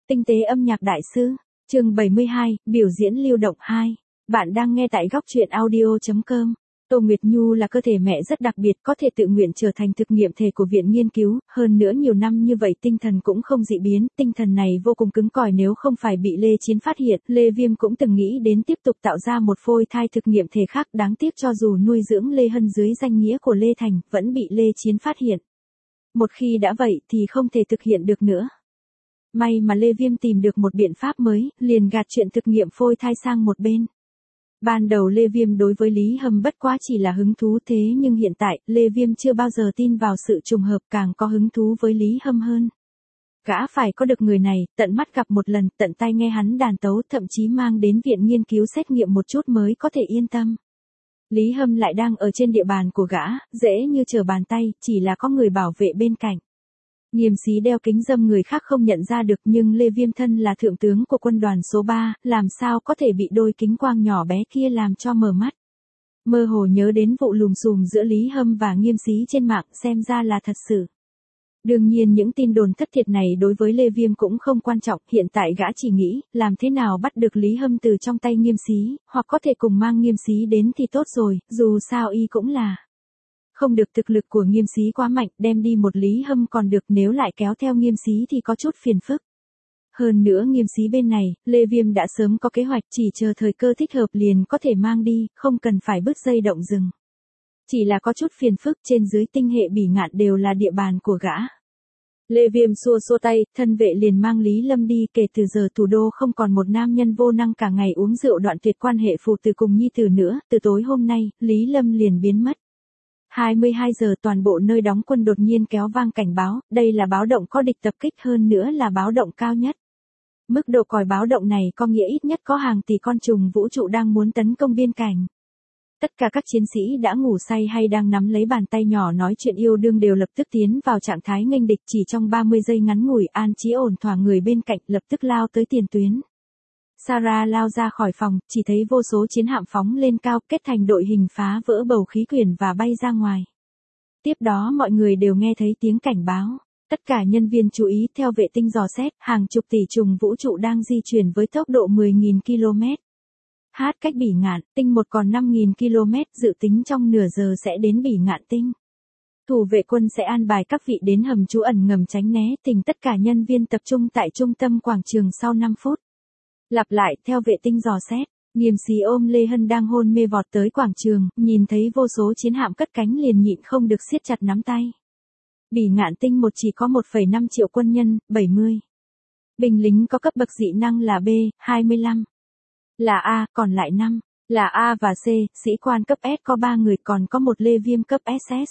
Tinh tế âm nhạc đại sư, chương 72, biểu diễn lưu động 2. Bạn đang nghe tại góc truyện audio.com. Tô Nguyệt Nhu là cơ thể mẹ rất đặc biệt, có thể tự nguyện trở thành thực nghiệm thể của viện nghiên cứu, hơn nữa nhiều năm như vậy tinh thần cũng không dị biến, tinh thần này vô cùng cứng cỏi, nếu không phải bị Lê Chiến phát hiện, Lê Viêm cũng từng nghĩ đến tiếp tục tạo ra một phôi thai thực nghiệm thể khác, đáng tiếc cho dù nuôi dưỡng Lê Hân dưới danh nghĩa của Lê Thành, vẫn bị Lê Chiến phát hiện. Một khi đã vậy thì không thể thực hiện được nữa. May mà Lê Viêm tìm được một biện pháp mới, liền gạt chuyện thực nghiệm phôi thai sang một bên. Ban đầu Lê Viêm đối với Lý Hâm bất quá chỉ là hứng thú, thế nhưng hiện tại, Lê Viêm chưa bao giờ tin vào sự trùng hợp, càng có hứng thú với Lý Hâm hơn. Gã phải có được người này, tận mắt gặp một lần, tận tai nghe hắn đàn tấu, thậm chí mang đến viện nghiên cứu xét nghiệm một chút mới có thể yên tâm. Lý Hâm lại đang ở trên địa bàn của gã, dễ như trở bàn tay, chỉ là có người bảo vệ bên cạnh. Nghiêm Xí đeo kính râm người khác không nhận ra được, nhưng Lê Viêm thân là thượng tướng của quân đoàn số 3, làm sao có thể bị đôi kính quang nhỏ bé kia làm cho mờ mắt. Mơ hồ nhớ đến vụ lùm xùm giữa Lý Hâm và Nghiêm Xí trên mạng, xem ra là thật sự. Đương nhiên những tin đồn thất thiệt này đối với Lê Viêm cũng không quan trọng, hiện tại gã chỉ nghĩ, làm thế nào bắt được Lý Hâm từ trong tay Nghiêm Xí, hoặc có thể cùng mang Nghiêm Xí đến thì tốt rồi, dù sao y cũng là. Không được, thực lực của Nghiêm Xí quá mạnh, đem đi một Lý Hâm còn được, nếu lại kéo theo Nghiêm Xí thì có chút phiền phức. Hơn nữa Nghiêm Xí bên này, Lê Viêm đã sớm có kế hoạch, chỉ chờ thời cơ thích hợp liền có thể mang đi, không cần phải bứt dây động rừng. Chỉ là có chút phiền phức, trên dưới tinh hệ Bỉ Ngạn đều là địa bàn của gã. Lê Viêm xua xua tay, thân vệ liền mang Lý Lâm đi, kể từ giờ thủ đô không còn một nam nhân vô năng cả ngày uống rượu đoạn tuyệt quan hệ phụ tử cùng nhi tử nữa, từ tối hôm nay, Lý Lâm liền biến mất. 22 giờ toàn bộ nơi đóng quân đột nhiên kéo vang cảnh báo, đây là báo động có địch tập kích, hơn nữa là báo động cao nhất. Mức độ còi báo động này có nghĩa ít nhất có hàng tỷ con trùng vũ trụ đang muốn tấn công biên cảnh. Tất cả các chiến sĩ đã ngủ say hay đang nắm lấy bàn tay nhỏ nói chuyện yêu đương đều lập tức tiến vào trạng thái nghênh địch, chỉ trong 30 giây ngắn ngủi an trí ổn thỏa người bên cạnh, lập tức lao tới tiền tuyến. Sarah lao ra khỏi phòng, chỉ thấy vô số chiến hạm phóng lên cao, kết thành đội hình phá vỡ bầu khí quyển và bay ra ngoài. Tiếp đó mọi người đều nghe thấy tiếng cảnh báo. Tất cả nhân viên chú ý, theo vệ tinh dò xét, hàng chục tỷ trùng vũ trụ đang di chuyển với tốc độ 10.000 km. Cách Bỉ Ngạn, tinh một còn 5.000 km, dự tính trong nửa giờ sẽ đến Bỉ Ngạn tinh. Thủ vệ quân sẽ an bài các vị đến hầm trú ẩn ngầm tránh né tình, tất cả nhân viên tập trung tại trung tâm quảng trường sau 5 phút. Lặp lại, theo vệ tinh dò xét, Nghiêm Xí ôm Lê Hân đang hôn mê vọt tới quảng trường, nhìn thấy vô số chiến hạm cất cánh liền nhịn không được siết chặt nắm tay. Bỉ Ngạn tinh một chỉ có 1,5 triệu quân nhân, 70 binh lính có cấp bậc dị năng là B, 25 là A, còn lại 5 là A và C, sĩ quan cấp S có 3 người, còn có một Lê Viêm cấp SS.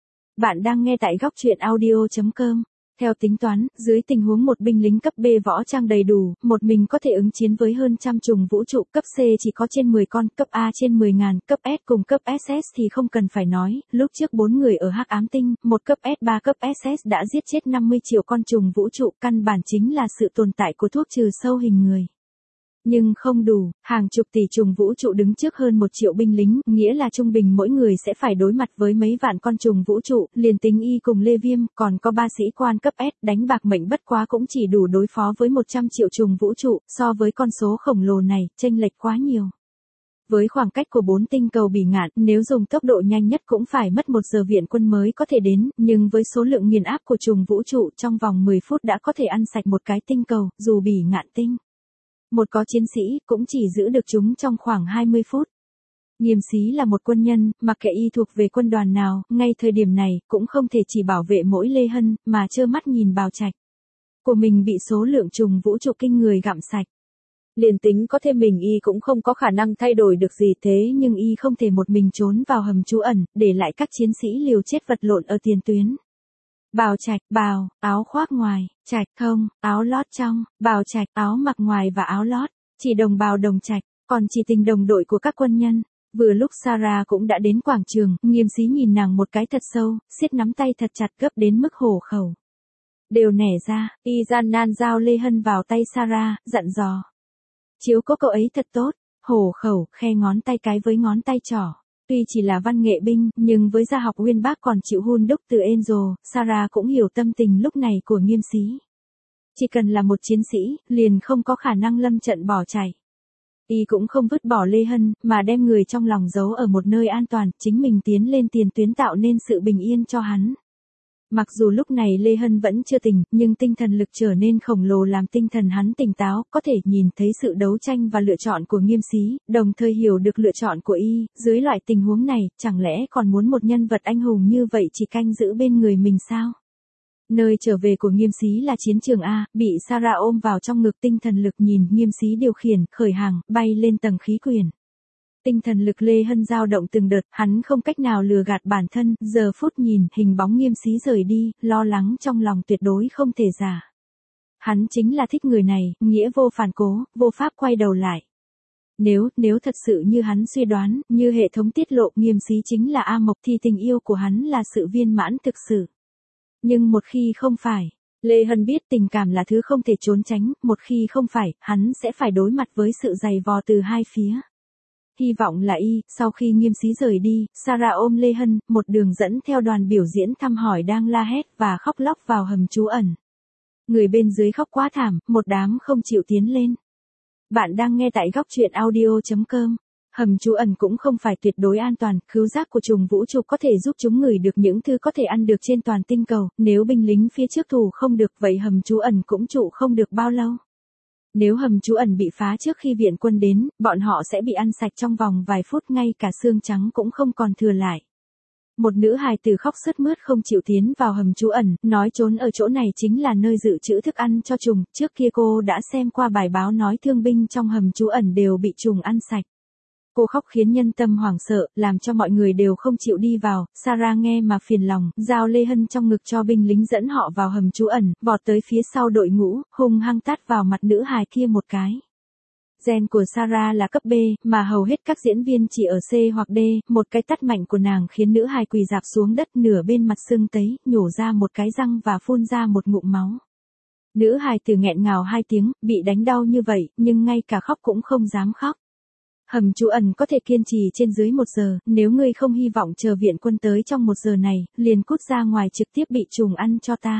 Bạn đang nghe tại góc truyện audio.com. Theo tính toán, dưới tình huống một binh lính cấp B võ trang đầy đủ, một mình có thể ứng chiến với hơn trăm trùng vũ trụ, cấp C chỉ có trên 10 con, cấp A trên 10.000, cấp S cùng cấp SS thì không cần phải nói, lúc trước 4 người ở Hắc Ám tinh, một cấp S 3 cấp SS đã giết chết 50 triệu con trùng vũ trụ, căn bản chính là sự tồn tại của thuốc trừ sâu hình người. Nhưng không đủ, hàng chục tỷ trùng vũ trụ đứng trước hơn 1 triệu binh lính, nghĩa là trung bình mỗi người sẽ phải đối mặt với mấy vạn con trùng vũ trụ, liền tính y cùng Lê Viêm, còn có 3 sĩ quan cấp S, đánh bạc mệnh bất quá cũng chỉ đủ đối phó với 100 triệu trùng vũ trụ, so với con số khổng lồ này, chênh lệch quá nhiều. Với khoảng cách của 4 tinh cầu Bỉ Ngạn, nếu dùng tốc độ nhanh nhất cũng phải mất 1 giờ viện quân mới có thể đến, nhưng với số lượng nghiền áp của trùng vũ trụ, trong vòng 10 phút đã có thể ăn sạch một cái tinh cầu, dù Bỉ Ngạn tinh một có chiến sĩ, cũng chỉ giữ được chúng trong khoảng 20 phút. Nghiêm Xí là một quân nhân, mặc kệ y thuộc về quân đoàn nào, ngay thời điểm này, cũng không thể chỉ bảo vệ mỗi Lê Hân, mà trơ mắt nhìn bào trạch của mình bị số lượng trùng vũ trụ kinh người gặm sạch. Liền tính có thêm mình y cũng không có khả năng thay đổi được gì, thế nhưng y không thể một mình trốn vào hầm trú ẩn, để lại các chiến sĩ liều chết vật lộn ở tiền tuyến. Bào trạch, bào, áo khoác ngoài, trạch, thông, áo lót trong, bào trạch, áo mặc ngoài và áo lót, chỉ đồng bào đồng trạch, còn chỉ tình đồng đội của các quân nhân. Vừa lúc Sarah cũng đã đến quảng trường, Nghiêm Xí nhìn nàng một cái thật sâu, siết nắm tay thật chặt gấp đến mức hổ khẩu đều nẻ ra, y gian nan giao Lê Hân vào tay Sarah, dặn dò. Chiếu cố cậu ấy thật tốt, hổ khẩu, khe ngón tay cái với ngón tay trỏ. Tuy chỉ là văn nghệ binh, nhưng với gia học uyên bác còn chịu hun đúc từ Angel, Sarah cũng hiểu tâm tình lúc này của Nghiêm Xí. Chỉ cần là một chiến sĩ, liền không có khả năng lâm trận bỏ chạy. Y cũng không vứt bỏ Lê Hân, mà đem người trong lòng giấu ở một nơi an toàn, chính mình tiến lên tiền tuyến tạo nên sự bình yên cho hắn. Mặc dù lúc này Lê Hân vẫn chưa tỉnh, nhưng tinh thần lực trở nên khổng lồ làm tinh thần hắn tỉnh táo, có thể nhìn thấy sự đấu tranh và lựa chọn của Nghiêm Xí, đồng thời hiểu được lựa chọn của y, dưới loại tình huống này, chẳng lẽ còn muốn một nhân vật anh hùng như vậy chỉ canh giữ bên người mình sao? Nơi trở về của Nghiêm Xí là chiến trường A, bị Sarah ôm vào trong ngực, tinh thần lực nhìn Nghiêm Xí điều khiển, khởi hàng, bay lên tầng khí quyển. Tinh thần lực Lê Hân dao động từng đợt, hắn không cách nào lừa gạt bản thân, giờ phút nhìn hình bóng Nghiêm Xí rời đi, lo lắng trong lòng tuyệt đối không thể giả. Hắn chính là thích người này, nghĩa vô phản cố, vô pháp quay đầu lại. Nếu thật sự như hắn suy đoán, như hệ thống tiết lộ, Nghiêm Xí chính là A Mộc thì tình yêu của hắn là sự viên mãn thực sự. Nhưng một khi không phải, Lê Hân biết tình cảm là thứ không thể trốn tránh, một khi không phải, hắn sẽ phải đối mặt với sự dày vò từ hai phía. Hy vọng là y, sau khi Nghiêm Xí rời đi, Sarah ôm Lê Hân, một đường dẫn theo đoàn biểu diễn thăm hỏi đang la hét và khóc lóc vào hầm trú ẩn. Người bên dưới khóc quá thảm, một đám không chịu tiến lên. Bạn đang nghe tại góc truyện audio.com. Hầm trú ẩn cũng không phải tuyệt đối an toàn, khứu giác của trùng vũ trụ có thể giúp chúng ngửi được những thứ có thể ăn được trên toàn tinh cầu, nếu binh lính phía trước thủ không được vậy hầm trú ẩn cũng trụ không được bao lâu. Nếu hầm trú ẩn bị phá trước khi viện quân đến, bọn họ sẽ bị ăn sạch trong vòng vài phút, ngay cả xương trắng cũng không còn thừa lại. Một nữ hài tử khóc sướt mướt không chịu tiến vào hầm trú ẩn, nói trốn ở chỗ này chính là nơi dự trữ thức ăn cho trùng, trước kia cô đã xem qua bài báo nói thương binh trong hầm trú ẩn đều bị trùng ăn sạch. Cô khóc khiến nhân tâm hoảng sợ, làm cho mọi người đều không chịu đi vào, Sarah nghe mà phiền lòng, giao Lê Hân trong ngực cho binh lính dẫn họ vào hầm trú ẩn, vọt tới phía sau đội ngũ, hung hăng tát vào mặt nữ hài kia một cái. Gen của Sarah là cấp B, mà hầu hết các diễn viên chỉ ở C hoặc D, một cái tát mạnh của nàng khiến nữ hài quỳ rạp xuống đất, nửa bên mặt sưng tấy, nhổ ra một cái răng và phun ra một ngụm máu. Nữ hài tử nghẹn ngào 2 tiếng, bị đánh đau như vậy, nhưng ngay cả khóc cũng không dám khóc. Hầm trú ẩn có thể kiên trì trên dưới 1 giờ, nếu ngươi không hy vọng chờ viện quân tới trong 1 giờ này, liền cút ra ngoài trực tiếp bị trùng ăn cho ta.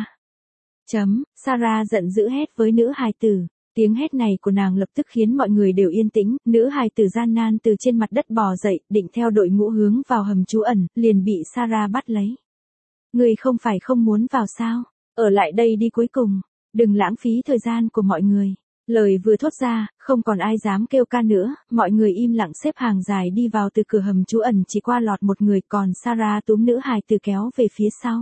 Sarah giận dữ hét với nữ hài tử. Tiếng hét này của nàng lập tức khiến mọi người đều yên tĩnh, nữ hài tử gian nan từ trên mặt đất bò dậy, định theo đội ngũ hướng vào hầm trú ẩn, liền bị Sarah bắt lấy. Ngươi không phải không muốn vào sao? Ở lại đây đi cuối cùng, đừng lãng phí thời gian của mọi người. Lời vừa thốt ra, không còn ai dám kêu ca nữa, mọi người im lặng xếp hàng dài đi vào từ cửa hầm trú ẩn, chỉ qua lọt một người, còn Sarah túm nữ hài tử kéo về phía sau.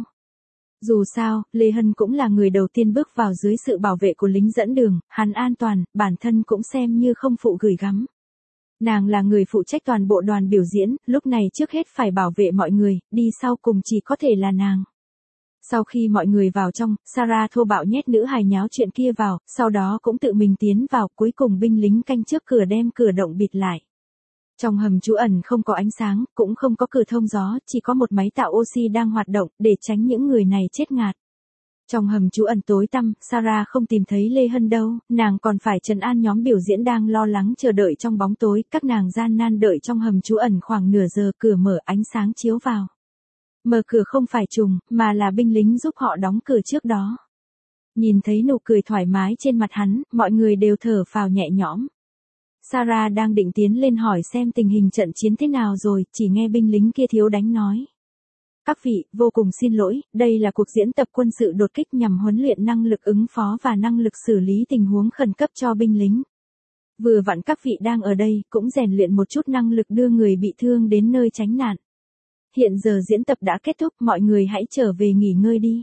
Dù sao, Lê Hân cũng là người đầu tiên bước vào dưới sự bảo vệ của lính dẫn đường, hắn an toàn, bản thân cũng xem như không phụ gửi gắm. Nàng là người phụ trách toàn bộ đoàn biểu diễn, lúc này trước hết phải bảo vệ mọi người, đi sau cùng chỉ có thể là nàng. Sau khi mọi người vào trong, Sarah thô bạo nhét nữ hài nháo chuyện kia vào, sau đó cũng tự mình tiến vào, cuối cùng binh lính canh trước cửa đem cửa động bịt lại. Trong hầm trú ẩn không có ánh sáng, cũng không có cửa thông gió, chỉ có một máy tạo oxy đang hoạt động, để tránh những người này chết ngạt. Trong hầm trú ẩn tối tăm, Sarah không tìm thấy Lê Hân đâu, nàng còn phải trấn an nhóm biểu diễn đang lo lắng chờ đợi trong bóng tối, các nàng gian nan đợi trong hầm trú ẩn khoảng nửa giờ, cửa mở, ánh sáng chiếu vào. Mở cửa không phải trùng, mà là binh lính giúp họ đóng cửa trước đó. Nhìn thấy nụ cười thoải mái trên mặt hắn, mọi người đều thở phào nhẹ nhõm. Sarah đang định tiến lên hỏi xem tình hình trận chiến thế nào rồi, chỉ nghe binh lính kia thiếu đánh nói. Các vị, vô cùng xin lỗi, đây là cuộc diễn tập quân sự đột kích nhằm huấn luyện năng lực ứng phó và năng lực xử lý tình huống khẩn cấp cho binh lính. Vừa vặn các vị đang ở đây, cũng rèn luyện một chút năng lực đưa người bị thương đến nơi tránh nạn. Hiện giờ diễn tập đã kết thúc, mọi người hãy trở về nghỉ ngơi đi.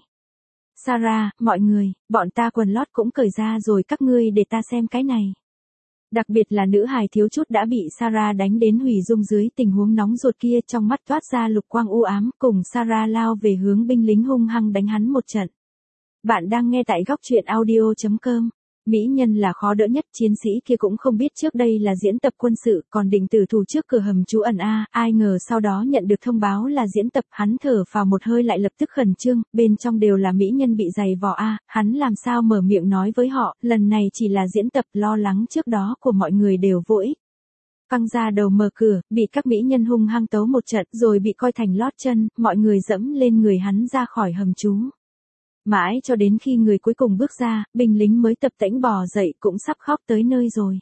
Sarah, mọi người, bọn ta quần lót cũng cởi ra rồi, các ngươi để ta xem cái này. Đặc biệt là nữ hài thiếu chút đã bị Sarah đánh đến hủy dung dưới tình huống nóng ruột kia, trong mắt toát ra lục quang u ám, cùng Sarah lao về hướng binh lính hung hăng đánh hắn một trận. Bạn đang nghe tại góc truyện audio.com. Mỹ nhân là khó đỡ nhất, chiến sĩ kia cũng không biết trước đây là diễn tập quân sự, còn định tử thủ trước cửa hầm trú ẩn A, ai ngờ sau đó nhận được thông báo là diễn tập, hắn thở phào một hơi lại lập tức khẩn trương, bên trong đều là mỹ nhân bị giày vò A, hắn làm sao mở miệng nói với họ, lần này chỉ là diễn tập, lo lắng trước đó của mọi người đều vô ích. Căng ra đầu mở cửa, bị các mỹ nhân hung hăng tấu một trận, rồi bị coi thành lót chân, mọi người dẫm lên người hắn ra khỏi hầm trú. Mãi cho đến khi người cuối cùng bước ra, binh lính mới tập tễnh bò dậy cũng sắp khóc tới nơi rồi.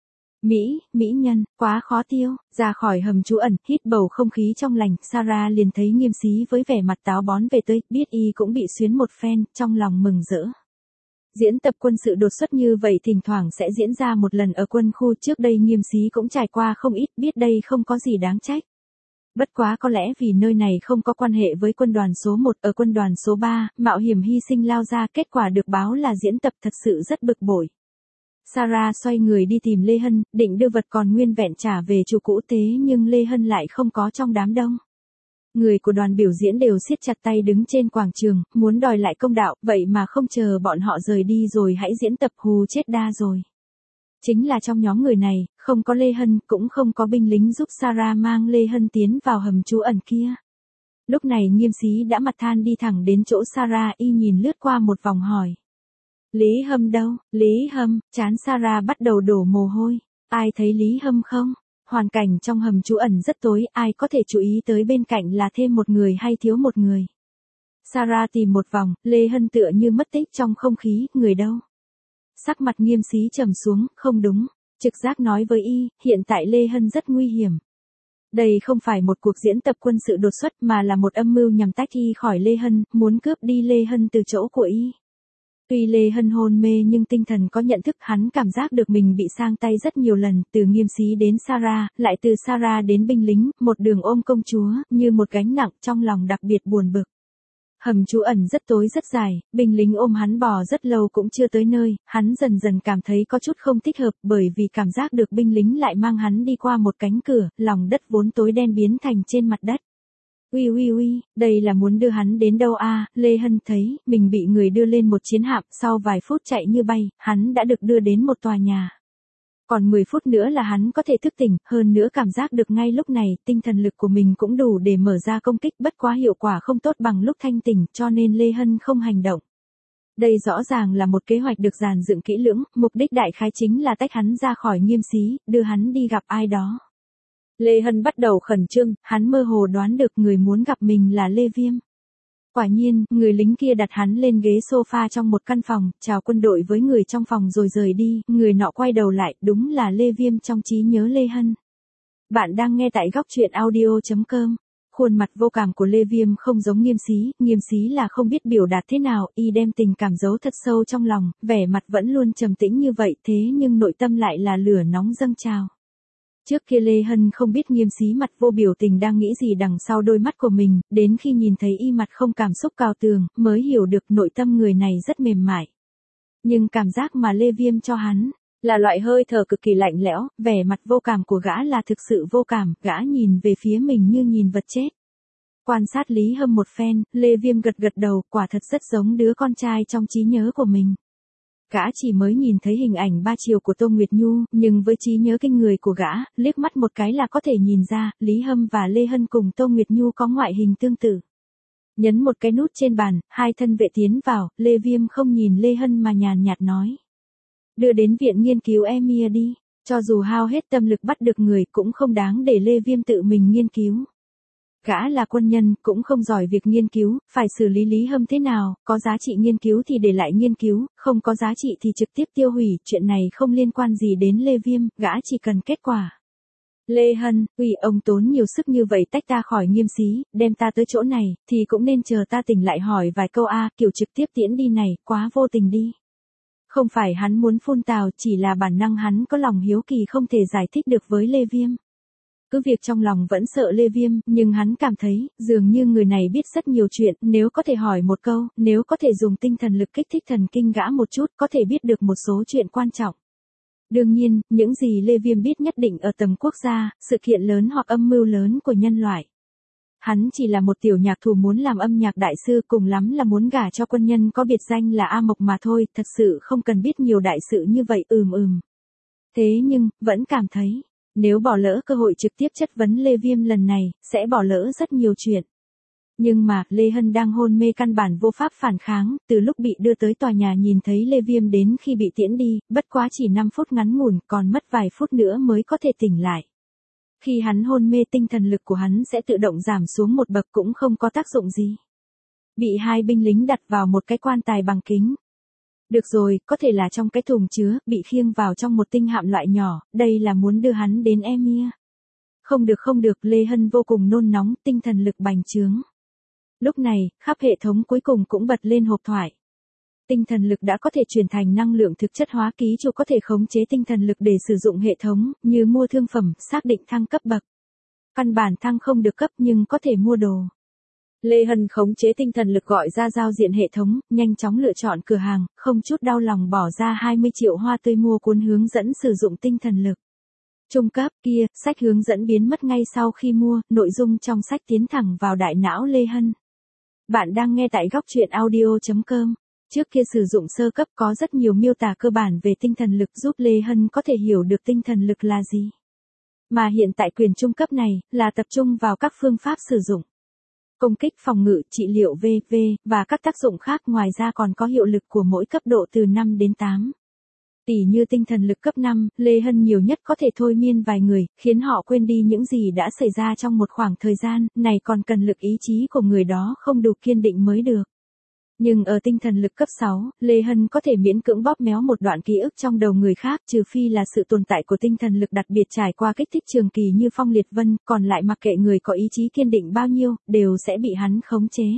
Mỹ nhân, quá khó tiêu, ra khỏi hầm trú ẩn, hít bầu không khí trong lành, Sarah liền thấy Nghiêm Xí với vẻ mặt táo bón về tới, biết y cũng bị xuyến một phen, trong lòng mừng rỡ. Diễn tập quân sự đột xuất như vậy thỉnh thoảng sẽ diễn ra một lần ở quân khu, trước đây Nghiêm Xí cũng trải qua không ít, biết đây không có gì đáng trách. Bất quá có lẽ vì nơi này không có quan hệ với quân đoàn số 1, ở quân đoàn số 3, mạo hiểm hy sinh lao ra, kết quả được báo là diễn tập thật sự rất bực bội. Sarah xoay người đi tìm Lê Hân, định đưa vật còn nguyên vẹn trả về chủ cũ, thế nhưng Lê Hân lại không có trong đám đông. Người của đoàn biểu diễn đều siết chặt tay đứng trên quảng trường, muốn đòi lại công đạo, vậy mà không chờ bọn họ rời đi rồi hãy diễn tập, hù chết đa rồi. Chính là trong nhóm người này, không có Lê Hân, cũng không có binh lính giúp Sarah mang Lê Hân tiến vào hầm trú ẩn kia. Lúc này Nghiêm Xí đã mặt than đi thẳng đến chỗ Sarah, y nhìn lướt qua một vòng hỏi. Lý Hâm đâu? Lý Hâm, trán Sarah bắt đầu đổ mồ hôi. Ai thấy Lý Hâm không? Hoàn cảnh trong hầm trú ẩn rất tối, ai có thể chú ý tới bên cạnh là thêm một người hay thiếu một người. Sarah tìm một vòng, Lê Hân tựa như mất tích trong không khí, người đâu? Sắc mặt Nghiêm Xí trầm xuống, không đúng. Trực giác nói với y, hiện tại Lê Hân rất nguy hiểm. Đây không phải một cuộc diễn tập quân sự đột xuất mà là một âm mưu nhằm tách y khỏi Lê Hân, muốn cướp đi Lê Hân từ chỗ của y. Tuy Lê Hân hôn mê nhưng tinh thần có nhận thức, hắn cảm giác được mình bị sang tay rất nhiều lần, từ Nghiêm Xí đến Sarah, lại từ Sarah đến binh lính, một đường ôm công chúa, như một gánh nặng, trong lòng đặc biệt buồn bực. Hầm trú ẩn rất tối rất dài, binh lính ôm hắn bò rất lâu cũng chưa tới nơi, hắn dần dần cảm thấy có chút không thích hợp, bởi vì cảm giác được binh lính lại mang hắn đi qua một cánh cửa, lòng đất vốn tối đen biến thành trên mặt đất. Uy, đây là muốn đưa hắn đến đâu a? Lê Hân thấy mình bị người đưa lên một chiến hạm, sau vài phút chạy như bay, hắn đã được đưa đến một tòa nhà. Còn 10 phút nữa là hắn có thể thức tỉnh, hơn nữa cảm giác được ngay lúc này, tinh thần lực của mình cũng đủ để mở ra công kích, bất quá hiệu quả không tốt bằng lúc thanh tỉnh, cho nên Lê Hân không hành động. Đây rõ ràng là một kế hoạch được dàn dựng kỹ lưỡng, mục đích đại khái chính là tách hắn ra khỏi Nghiêm Xí, đưa hắn đi gặp ai đó. Lê Hân bắt đầu khẩn trương, hắn mơ hồ đoán được người muốn gặp mình là Lê Viêm. Quả nhiên, người lính kia đặt hắn lên ghế sofa trong một căn phòng, chào quân đội với người trong phòng rồi rời đi, người nọ quay đầu lại, đúng là Lê Viêm trong trí nhớ Lê Hân. Bạn đang nghe tại góc truyện audio.com. Khuôn mặt vô cảm của Lê Viêm không giống Nghiêm Xí là không biết biểu đạt thế nào, y đem tình cảm giấu thật sâu trong lòng, vẻ mặt vẫn luôn trầm tĩnh như vậy, thế nhưng nội tâm lại là lửa nóng dâng trào. Trước kia Lê Hân không biết Nghiêm Xí mặt vô biểu tình đang nghĩ gì đằng sau đôi mắt của mình, đến khi nhìn thấy y mặt không cảm xúc cao tường, mới hiểu được nội tâm người này rất mềm mại. Nhưng cảm giác mà Lê Viêm cho hắn, là loại hơi thở cực kỳ lạnh lẽo, vẻ mặt vô cảm của gã là thực sự vô cảm, gã nhìn về phía mình như nhìn vật chết. Quan sát Lý Hâm một phen, Lê Viêm gật đầu, quả thật rất giống đứa con trai trong trí nhớ của mình. Gã chỉ mới nhìn thấy hình ảnh 3 chiều của Tô Nguyệt Nhu, nhưng với trí nhớ kinh người của gã, liếc mắt một cái là có thể nhìn ra, Lý Hâm và Lê Hân cùng Tô Nguyệt Nhu có ngoại hình tương tự. Nhấn một cái nút trên bàn, hai thân vệ tiến vào, Lê Viêm không nhìn Lê Hân mà nhàn nhạt nói. Đưa đến viện nghiên cứu Emir đi, cho dù hao hết tâm lực bắt được người cũng không đáng để Lê Viêm tự mình nghiên cứu. Gã là quân nhân, cũng không giỏi việc nghiên cứu, phải xử lý Lý Hâm thế nào, có giá trị nghiên cứu thì để lại nghiên cứu, không có giá trị thì trực tiếp tiêu hủy, chuyện này không liên quan gì đến Lê Viêm, gã chỉ cần kết quả. Lê Hân, ông tốn nhiều sức như vậy tách ta khỏi Nghiêm Xí, đem ta tới chỗ này, thì cũng nên chờ ta tỉnh lại hỏi vài câu kiểu trực tiếp tiễn đi này, quá vô tình đi. Không phải hắn muốn phun tào, chỉ là bản năng hắn có lòng hiếu kỳ không thể giải thích được với Lê Viêm. Cứ việc trong lòng vẫn sợ Lê Viêm, nhưng hắn cảm thấy, dường như người này biết rất nhiều chuyện, nếu có thể hỏi một câu, nếu có thể dùng tinh thần lực kích thích thần kinh gã một chút, có thể biết được một số chuyện quan trọng. Đương nhiên, những gì Lê Viêm biết nhất định ở tầm quốc gia, sự kiện lớn hoặc âm mưu lớn của nhân loại. Hắn chỉ là một tiểu nhạc thủ muốn làm âm nhạc đại sư, cùng lắm là muốn gả cho quân nhân có biệt danh là A Mộc mà thôi, thật sự không cần biết nhiều đại sự như vậy. Thế nhưng, vẫn cảm thấy, nếu bỏ lỡ cơ hội trực tiếp chất vấn Lê Viêm lần này, sẽ bỏ lỡ rất nhiều chuyện. Nhưng mà, Lê Hân đang hôn mê căn bản vô pháp phản kháng, từ lúc bị đưa tới tòa nhà nhìn thấy Lê Viêm đến khi bị tiễn đi, bất quá chỉ 5 phút ngắn ngủn, còn mất vài phút nữa mới có thể tỉnh lại. Khi hắn hôn mê tinh thần lực của hắn sẽ tự động giảm xuống một bậc cũng không có tác dụng gì. bị hai binh lính đặt vào một cái quan tài bằng kính. Được rồi, có thể là trong cái thùng chứa, bị khiêng vào trong một tinh hạm loại nhỏ, đây là muốn đưa hắn đến Emir. Không được, Lê Hân vô cùng nôn nóng, tinh thần lực bành trướng. Lúc này, khắp hệ thống cuối cùng cũng bật lên hộp thoại. Tinh thần lực đã có thể chuyển thành năng lượng thực chất hóa, ký chủ có thể khống chế tinh thần lực để sử dụng hệ thống, như mua thương phẩm, xác định thăng cấp bậc. Căn bản thăng không được cấp nhưng có thể mua đồ. Lê Hân khống chế tinh thần lực gọi ra giao diện hệ thống, nhanh chóng lựa chọn cửa hàng, không chút đau lòng bỏ ra 20 triệu hoa tươi mua cuốn hướng dẫn sử dụng tinh thần lực. Trung cấp kia, sách hướng dẫn biến mất ngay sau khi mua, nội dung trong sách tiến thẳng vào đại não Lê Hân. Bạn đang nghe tại góc truyện audio.com. Trước kia sử dụng sơ cấp có rất nhiều miêu tả cơ bản về tinh thần lực giúp Lê Hân có thể hiểu được tinh thần lực là gì. Mà hiện tại quyền trung cấp này, là tập trung vào các phương pháp sử dụng. Công kích, phòng ngự, trị liệu v.v. và các tác dụng khác, ngoài ra còn có hiệu lực của mỗi cấp độ từ 5 đến 8. Tỷ như tinh thần lực cấp 5, Lê Hân nhiều nhất có thể thôi miên vài người, khiến họ quên đi những gì đã xảy ra trong một khoảng thời gian, này còn cần lực ý chí của người đó không đủ kiên định mới được. Nhưng ở tinh thần lực cấp 6, Lê Hân có thể miễn cưỡng bóp méo một đoạn ký ức trong đầu người khác, trừ phi là sự tồn tại của tinh thần lực đặc biệt trải qua kích thích trường kỳ như Phong Liệt Vân, còn lại mặc kệ người có ý chí kiên định bao nhiêu, đều sẽ bị hắn khống chế.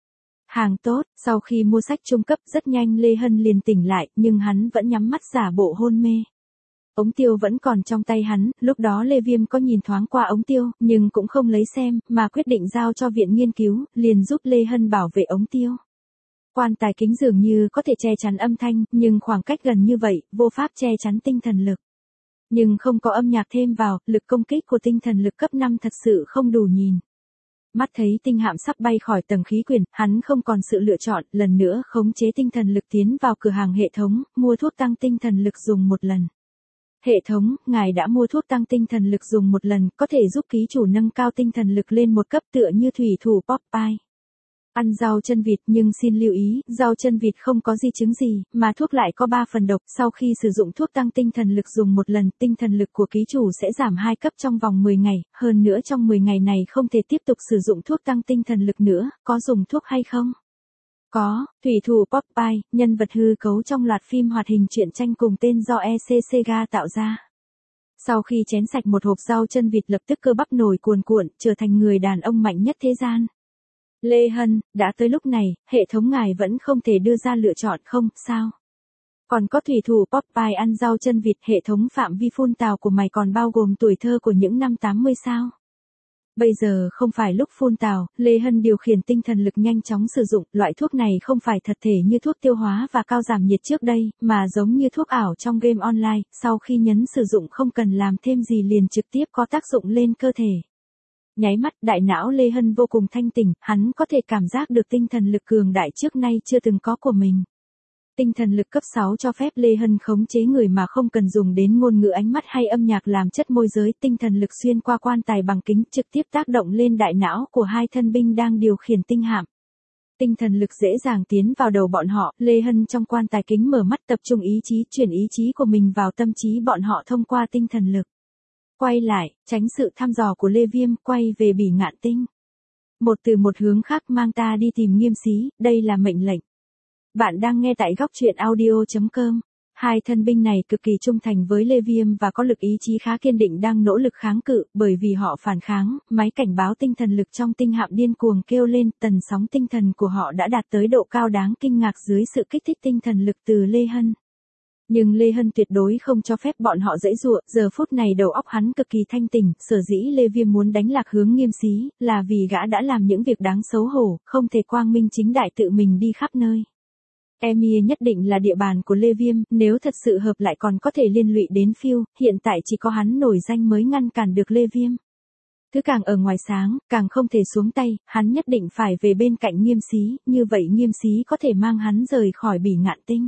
Hàng tốt, sau khi mua sách trung cấp rất nhanh Lê Hân liền tỉnh lại, nhưng hắn vẫn nhắm mắt giả bộ hôn mê. Ống tiêu vẫn còn trong tay hắn, lúc đó Lê Viêm có nhìn thoáng qua ống tiêu, nhưng cũng không lấy xem, mà quyết định giao cho viện nghiên cứu, liền giúp Lê Hân bảo vệ ống tiêu. Quan tài kính dường như có thể che chắn âm thanh, nhưng khoảng cách gần như vậy, vô pháp che chắn tinh thần lực. Nhưng không có âm nhạc thêm vào, lực công kích của tinh thần lực cấp 5 thật sự không đủ nhìn. Mắt thấy tinh hạm sắp bay khỏi tầng khí quyển, hắn không còn sự lựa chọn, lần nữa khống chế tinh thần lực tiến vào cửa hàng hệ thống, mua thuốc tăng tinh thần lực dùng một lần. Hệ thống, ngài đã mua thuốc tăng tinh thần lực dùng một lần, có thể giúp ký chủ nâng cao tinh thần lực lên một cấp tựa như thủy thủ Popeye. Ăn rau chân vịt nhưng xin lưu ý, rau chân vịt không có di chứng gì, mà thuốc lại có 3 phần độc. Sau khi sử dụng thuốc tăng tinh thần lực dùng một lần, tinh thần lực của ký chủ sẽ giảm 2 cấp trong vòng 10 ngày, hơn nữa trong 10 ngày này không thể tiếp tục sử dụng thuốc tăng tinh thần lực nữa, có dùng thuốc hay không? Có, thủy thủ Popeye, nhân vật hư cấu trong loạt phim hoạt hình truyện tranh cùng tên do EC Sega tạo ra. Sau khi chén sạch một hộp rau chân vịt lập tức cơ bắp nổi cuồn cuộn, trở thành người đàn ông mạnh nhất thế gian. Lê Hân, đã tới lúc này, hệ thống ngài vẫn không thể đưa ra lựa chọn không, sao? Còn có thủy thủ Popeye ăn rau chân vịt, hệ thống phạm vi phun tào của mày còn bao gồm tuổi thơ của những năm 80 sao? Bây giờ không phải lúc phun tào, Lê Hân điều khiển tinh thần lực nhanh chóng sử dụng, loại thuốc này không phải thật thể như thuốc tiêu hóa và cao giảm nhiệt trước đây, mà giống như thuốc ảo trong game online, sau khi nhấn sử dụng không cần làm thêm gì liền trực tiếp có tác dụng lên cơ thể. Nháy mắt, đại não Lê Hân vô cùng thanh tỉnh, hắn có thể cảm giác được tinh thần lực cường đại trước nay chưa từng có của mình. Tinh thần lực cấp 6 cho phép Lê Hân khống chế người mà không cần dùng đến ngôn ngữ ánh mắt hay âm nhạc làm chất môi giới, tinh thần lực xuyên qua quan tài bằng kính trực tiếp tác động lên đại não của hai thân binh đang điều khiển tinh hạm. Tinh thần lực dễ dàng tiến vào đầu bọn họ, Lê Hân trong quan tài kính mở mắt tập trung ý chí, chuyển ý chí của mình vào tâm trí bọn họ thông qua tinh thần lực. Quay lại, tránh sự thăm dò của Lê Viêm, quay về Bỉ Ngạn Tinh. Một từ một hướng khác mang ta đi tìm Nghiêm Xí, đây là mệnh lệnh. Bạn đang nghe tại góc truyện audio.com. Hai thân binh này cực kỳ trung thành với Lê Viêm và có lực ý chí khá kiên định đang nỗ lực kháng cự, bởi vì họ phản kháng, máy cảnh báo tinh thần lực trong tinh hạm điên cuồng kêu lên, tần sóng tinh thần của họ đã đạt tới độ cao đáng kinh ngạc dưới sự kích thích tinh thần lực từ Lê Hân. Nhưng Lê Hân tuyệt đối không cho phép bọn họ giãy giụa, giờ phút này đầu óc hắn cực kỳ thanh tỉnh, sở dĩ Lê Viêm muốn đánh lạc hướng Nghiêm Xí, là vì gã đã làm những việc đáng xấu hổ, không thể quang minh chính đại tự mình đi khắp nơi. Emir nhất định là địa bàn của Lê Viêm, nếu thật sự hợp lại còn có thể liên lụy đến Phiêu, hiện tại chỉ có hắn nổi danh mới ngăn cản được Lê Viêm. Thứ càng ở ngoài sáng, càng không thể xuống tay, hắn nhất định phải về bên cạnh Nghiêm Xí, như vậy Nghiêm Xí có thể mang hắn rời khỏi Bỉ Ngạn Tinh.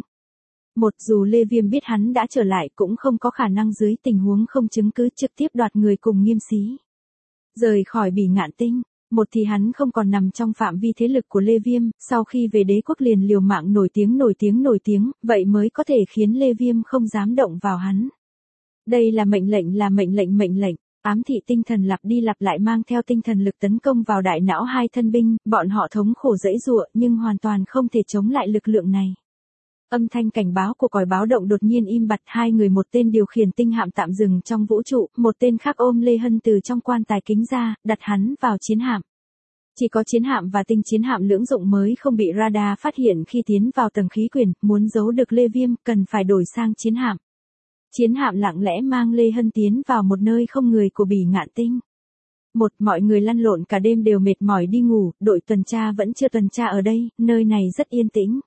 Dù Lê Viêm biết hắn đã trở lại cũng không có khả năng dưới tình huống không chứng cứ trực tiếp đoạt người cùng Nghiêm Xí. Rời khỏi Bỉ Ngạn Tinh, thì hắn không còn nằm trong phạm vi thế lực của Lê Viêm, sau khi về đế quốc liền liều mạng nổi tiếng, vậy mới có thể khiến Lê Viêm không dám động vào hắn. Đây là mệnh lệnh. Ám thị tinh thần lặp đi lặp lại mang theo tinh thần lực tấn công vào đại não hai thân binh, bọn họ thống khổ giãy giụa nhưng hoàn toàn không thể chống lại lực lượng này. Âm thanh cảnh báo của còi báo động đột nhiên im bặt, hai người, một tên điều khiển tinh hạm tạm dừng trong vũ trụ, một tên khác ôm Lê Hân từ trong quan tài kính ra, đặt hắn vào chiến hạm. Chỉ có chiến hạm và tinh chiến hạm lưỡng dụng mới không bị radar phát hiện khi tiến vào tầng khí quyển, muốn giấu được Lê Viêm cần phải đổi sang chiến hạm. Chiến hạm lặng lẽ mang Lê Hân tiến vào một nơi không người của Bỉ Ngạn Tinh. Mọi người lăn lộn cả đêm đều mệt mỏi đi ngủ, đội tuần tra vẫn chưa tuần tra ở đây, nơi này rất yên tĩnh.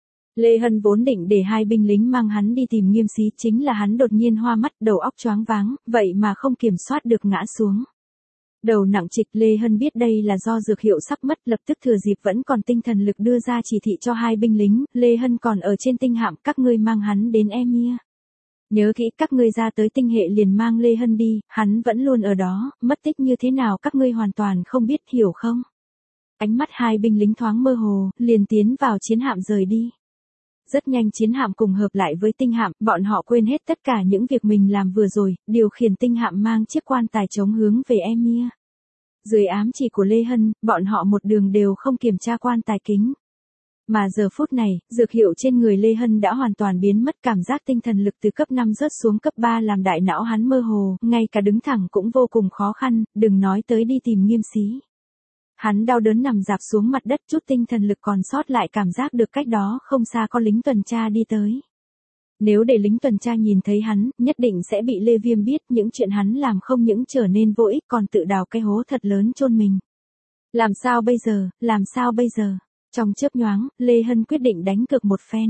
Lê Hân vốn định để hai binh lính mang hắn đi tìm Nghiêm Xí, chính là hắn đột nhiên hoa mắt, đầu óc choáng váng, vậy mà không kiểm soát được ngã xuống. Đầu nặng trịch, Lê Hân biết đây là do dược hiệu sắp mất, lập tức thừa dịp vẫn còn tinh thần lực đưa ra chỉ thị cho hai binh lính, Lê Hân còn ở trên tinh hạm, các ngươi mang hắn đến Emir. Nhớ kỹ, các ngươi ra tới tinh hệ liền mang Lê Hân đi, hắn vẫn luôn ở đó, mất tích như thế nào các ngươi hoàn toàn không biết, hiểu không? Ánh mắt hai binh lính thoáng mơ hồ, liền tiến vào chiến hạm rời đi. Rất nhanh chiến hạm cùng hợp lại với tinh hạm, bọn họ quên hết tất cả những việc mình làm vừa rồi, điều khiển tinh hạm mang chiếc quan tài chống hướng về Emir. Dưới ám chỉ của Lê Hân, bọn họ một đường đều không kiểm tra quan tài kính. Mà giờ phút này, dược hiệu trên người Lê Hân đã hoàn toàn biến mất, cảm giác tinh thần lực từ cấp 5 rớt xuống cấp 3 làm đại não hắn mơ hồ, ngay cả đứng thẳng cũng vô cùng khó khăn, đừng nói tới đi tìm Nghiêm Xí. Hắn đau đớn nằm rạp xuống mặt đất, chút tinh thần lực còn sót lại cảm giác được cách đó không xa có lính tuần tra đi tới. Nếu để lính tuần tra nhìn thấy hắn, nhất định sẽ bị Lê Viêm biết những chuyện hắn làm không những trở nên vô ích còn tự đào cái hố thật lớn chôn mình. Làm sao bây giờ, làm sao bây giờ? Trong chớp nhoáng, Lê Hân quyết định đánh cược một phen.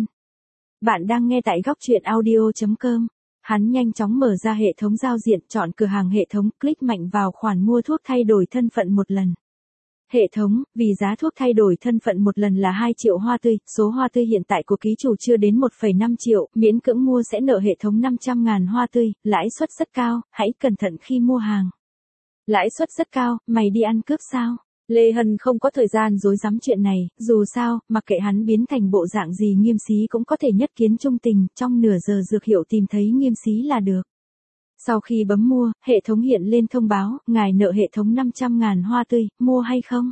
Bạn đang nghe tại góc truyện audio.com. Hắn nhanh chóng mở ra hệ thống giao diện, chọn cửa hàng hệ thống, click mạnh vào khoản mua thuốc thay đổi thân phận một lần. Hệ thống, vì giá thuốc thay đổi thân phận một lần là 2 triệu hoa tươi, số hoa tươi hiện tại của ký chủ chưa đến 1,5 triệu, miễn cưỡng mua sẽ nợ hệ thống 500.000 hoa tươi, lãi suất rất cao, hãy cẩn thận khi mua hàng. Lãi suất rất cao, mày đi ăn cướp sao? Lê Hân không có thời gian dối dám chuyện này, dù sao, mặc kệ hắn biến thành bộ dạng gì Nghiêm Xí cũng có thể nhất kiến trung tình, trong nửa giờ dược hiệu tìm thấy Nghiêm Xí là được. Sau khi bấm mua, hệ thống hiện lên thông báo, ngài nợ hệ thống 500.000 hoa tươi, mua hay không?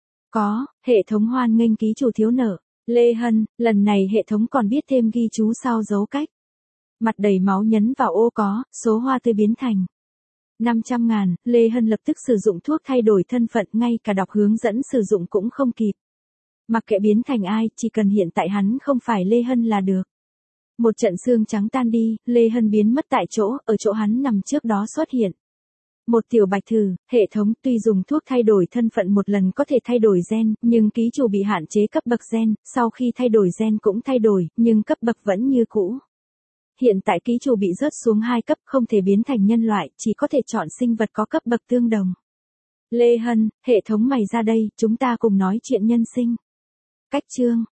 Có, hệ thống hoan nghênh ký chủ thiếu nợ. Lê Hân, lần này hệ thống còn biết thêm ghi chú sau dấu cách. Mặt đầy máu nhấn vào ô có, số hoa tươi biến thành 500.000, Lê Hân lập tức sử dụng thuốc thay đổi thân phận, ngay cả đọc hướng dẫn sử dụng cũng không kịp. Mặc kệ biến thành ai, chỉ cần hiện tại hắn không phải Lê Hân là được. Một trận xương trắng tan đi, Lê Hân biến mất tại chỗ, ở chỗ hắn nằm trước đó xuất hiện. Một tiểu bạch thử, hệ thống tuy dùng thuốc thay đổi thân phận một lần có thể thay đổi gen, nhưng ký chủ bị hạn chế cấp bậc gen, sau khi thay đổi gen cũng thay đổi, nhưng cấp bậc vẫn như cũ. Hiện tại ký chủ bị rớt xuống 2 cấp, không thể biến thành nhân loại, chỉ có thể chọn sinh vật có cấp bậc tương đồng. Lê Hân, hệ thống mày ra đây, chúng ta cùng nói chuyện nhân sinh. Cách chương.